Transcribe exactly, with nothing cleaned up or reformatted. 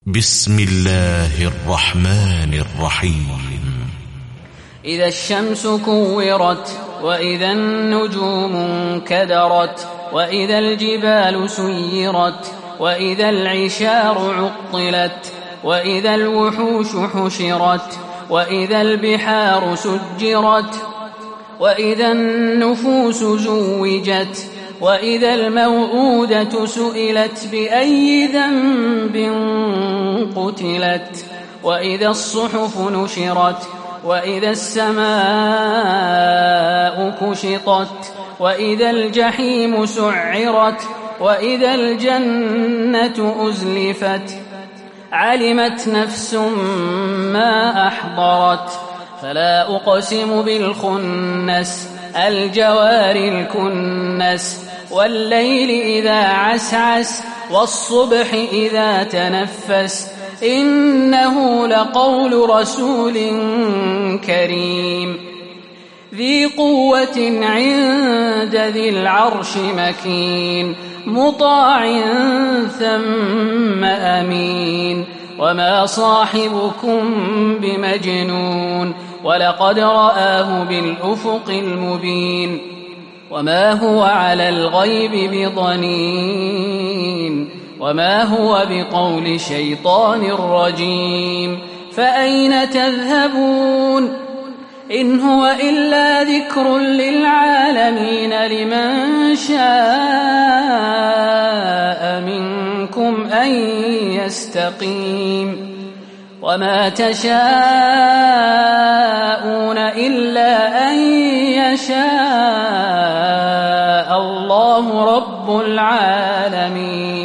بسم الله الرحمن الرحيم. إذا الشمس كورت وإذا النجوم انكدرت وإذا الجبال سيرت وإذا العشار عطلت وإذا الوحوش حشرت وإذا البحار سجرت وإذا النفوس زوجت وإذا الموءودة سئلت بأي ذنب قتلت وإذا الصحف نشرت وإذا السماء كشطت وإذا الجحيم سعرت وإذا الجنة أزلفت علمت نفس ما أحضرت فلا أقسم بالخنس الجوار الكنس والليل إذا عسعس والصبح إذا تنفس إنه لقول رسول كريم ذي قوة عند ذي العرش مكين مطاع ثم أمين وما صاحبكم بمجنون ولقد رآه بالأفق المبين وما هو على الغيب بضنين وما هو بقول شيطان رجيم فأين تذهبون إن هو إلا ذكر للعالمين لمن شاء منكم أن يستقيم وما تشاءون إلا أن يشاء الله رب العالمين.